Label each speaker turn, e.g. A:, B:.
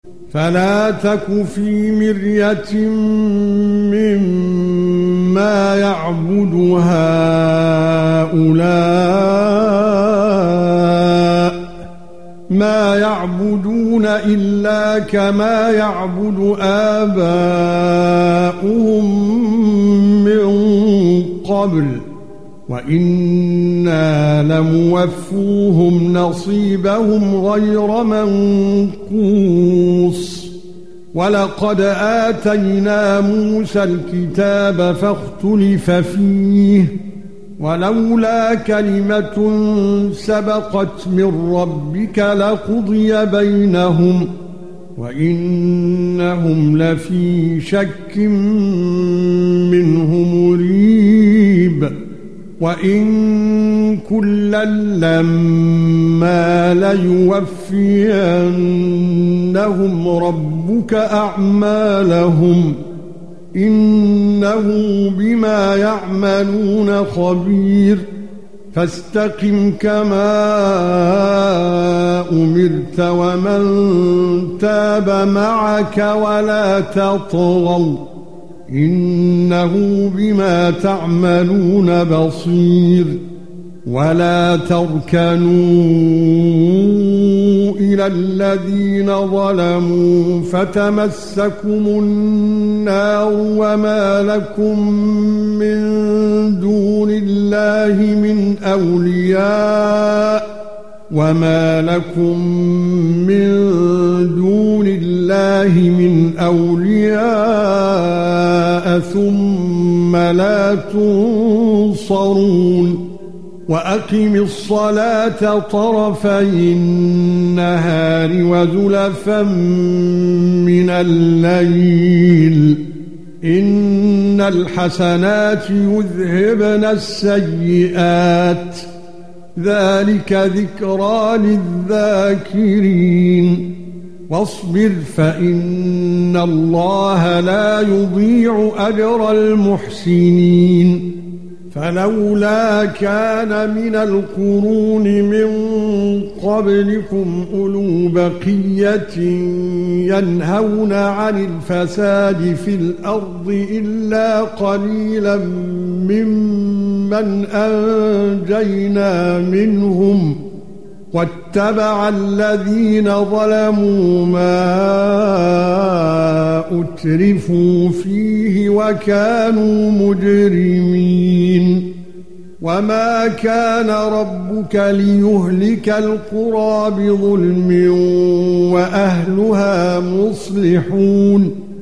A: فلا تك في مرية مما يعبد هؤلاء ما يعبدون إلا كما يعبد آباؤهم من قبل وإنا لموفوهم نصيبهم غير منقوص ولقد آتينا موسى الكتاب فاختلف فيه ولولا كلمة سبقت من ربك لقضي بينهم وإنهم لفي شك منه مريب وإن كلا لما ليوفينهم ربك أعمالهم إنه بما يعملون خبير فاستقم كما أمرت ومن تاب معك ولا تطغوا إنه بما تعملون بصير ولا تركنوا إلى الذين ظلموا فتمسكم النار وما لكم من دون الله من أولياء ثم لا تنصرون وأقم الصلاة طرفي النهار وزلفا من الليل إن الحسنات يذهبن السيئات ذلك ذكرى للذاكرين واصبر فإن الله لا يضيع أجر المحسنين فلولا كان من القرون من قبلكم أولو بقية ينهون عن الفساد في الأرض إلا قليلا ممن أنجينا منهم واتبع الذين ظلموا ما أترفوا فيه وكانوا مجرمين وما كان ربك ليهلك القرى بظلم وأهلها مصلحون